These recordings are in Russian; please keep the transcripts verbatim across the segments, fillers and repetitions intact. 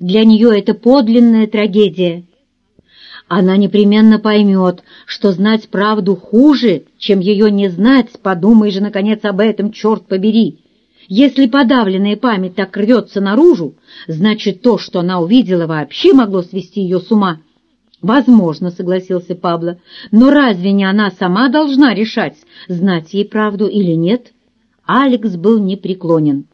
Для нее это подлинная трагедия. Она непременно поймет, что знать правду хуже, чем ее не знать. Подумай же, наконец, об этом, черт побери. Если подавленная память так рвется наружу, значит, то, что она увидела, вообще могло свести ее с ума. «Возможно», — согласился Пабло, — «но разве не она сама должна решать, знать ей правду или нет?» Алекс был непреклонен.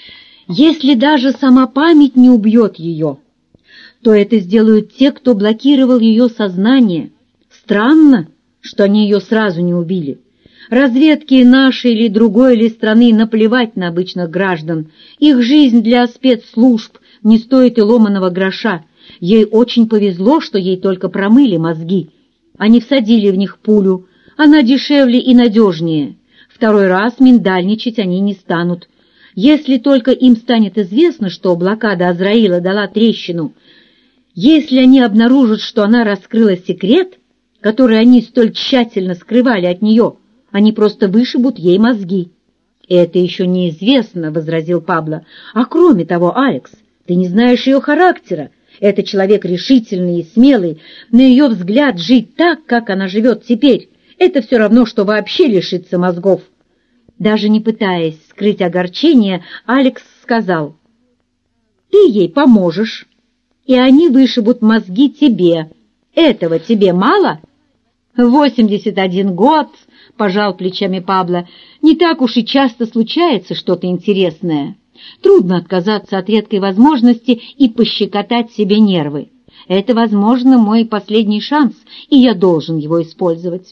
«Если даже сама память не убьет ее, то это сделают те, кто блокировал ее сознание. Странно, что они ее сразу не убили. Разведки нашей или другой или страны наплевать на обычных граждан. Их жизнь для спецслужб не стоит и ломаного гроша. Ей очень повезло, что ей только промыли мозги. Они всадили в них пулю. Она дешевле и надежнее. Второй раз миндальничать они не станут. Если только им станет известно, что блокада Азраила дала трещину, если они обнаружат, что она раскрыла секрет, который они столь тщательно скрывали от нее, они просто вышибут ей мозги. «Это еще неизвестно», — возразил Пабло. «А кроме того, Алекс, ты не знаешь ее характера. Это человек решительный и смелый. На ее взгляд, жить так, как она живет теперь, это все равно, что вообще лишиться мозгов». Даже не пытаясь скрыть огорчение, Алекс сказал: «Ты ей поможешь, и они вышибут мозги тебе. Этого тебе мало?» «Восемьдесят один год», — пожал плечами Пабло, — «не так уж и часто случается что-то интересное. Трудно отказаться от редкой возможности и пощекотать себе нервы. Это, возможно, мой последний шанс, и я должен его использовать».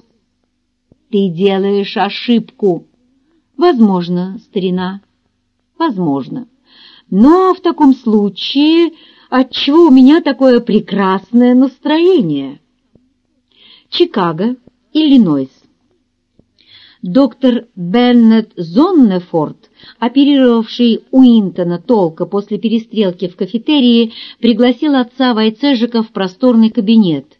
«Ты делаешь ошибку». «Возможно, старина, возможно. Но в таком случае отчего у меня такое прекрасное настроение?» Чикаго, Иллинойс. Доктор Беннет Зоннефорд, оперировавший Уинтона Толка после перестрелки в кафетерии, пригласил отца Войцежика в просторный кабинет,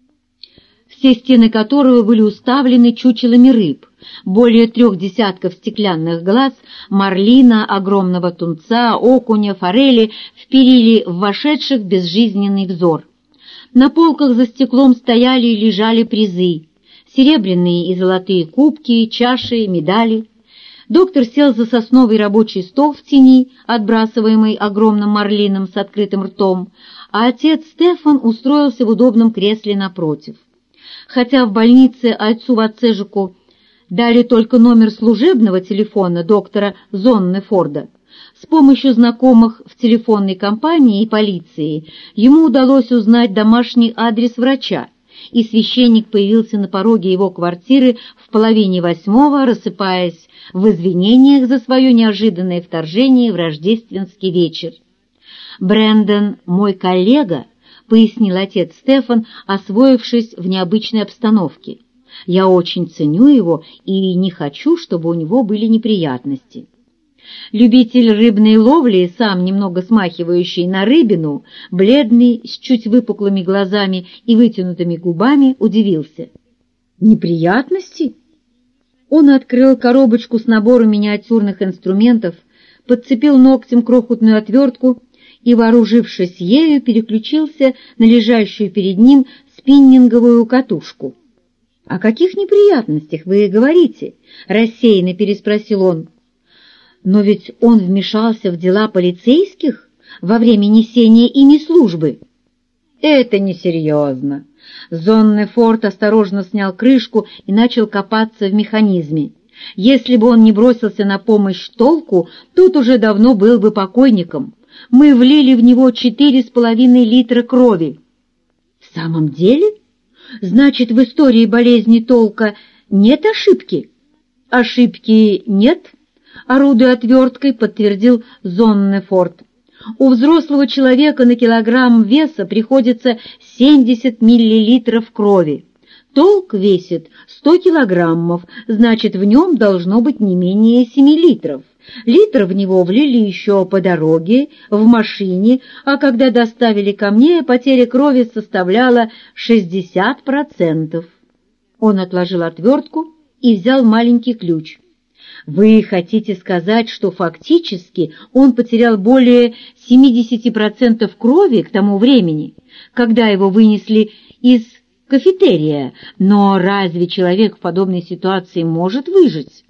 все стены которого были уставлены чучелами рыб, более трех десятков стеклянных глаз, марлина, огромного тунца, окуня, форели вперили в вошедших безжизненный взор. На полках за стеклом стояли и лежали призы, серебряные и золотые кубки, чаши, медали. Доктор сел за сосновый рабочий стол в тени, отбрасываемый огромным марлином с открытым ртом, а отец Стефан устроился в удобном кресле напротив. Хотя в больнице отцу Войцежику дали только номер служебного телефона доктора Зоннефорда, с помощью знакомых в телефонной компании и полиции ему удалось узнать домашний адрес врача, и священник появился на пороге его квартиры в половине восьмого, рассыпаясь в извинениях за свое неожиданное вторжение в рождественский вечер. «Брэндон мой коллега», — пояснил отец Стефан, освоившись в необычной обстановке. «Я очень ценю его и не хочу, чтобы у него были неприятности». Любитель рыбной ловли, сам немного смахивающий на рыбину, бледный, с чуть выпуклыми глазами и вытянутыми губами, удивился. «Неприятности?» Он открыл коробочку с набором миниатюрных инструментов, подцепил ногтем крохотную отвертку и, вооружившись ею, переключился на лежащую перед ним спиннинговую катушку. «О каких неприятностях вы говорите?» — рассеянно переспросил он. «Но ведь он вмешался в дела полицейских во время несения ими службы». «Это несерьезно». Зоннефорд осторожно снял крышку и начал копаться в механизме. Если бы он не бросился на помощь Толку, тот уже давно был бы покойником. Мы влили в него четыре с половиной литра крови. «В самом деле? Значит, в истории болезни Толка нет ошибки?» «Ошибки нет», — орудуя отверткой, подтвердил Зоннефорд. «У взрослого человека на килограмм веса приходится семьдесят миллилитров крови. Толк весит сто килограммов, значит, в нем должно быть не менее семи литров. Литр в него влили еще по дороге, в машине, а когда доставили ко мне, потеря крови составляла шестьдесят процентов. Он отложил отвертку и взял маленький ключ. Вы хотите сказать, что фактически он потерял более семьдесят процентов крови к тому времени, когда его вынесли из кафетерия, но разве человек в подобной ситуации может выжить?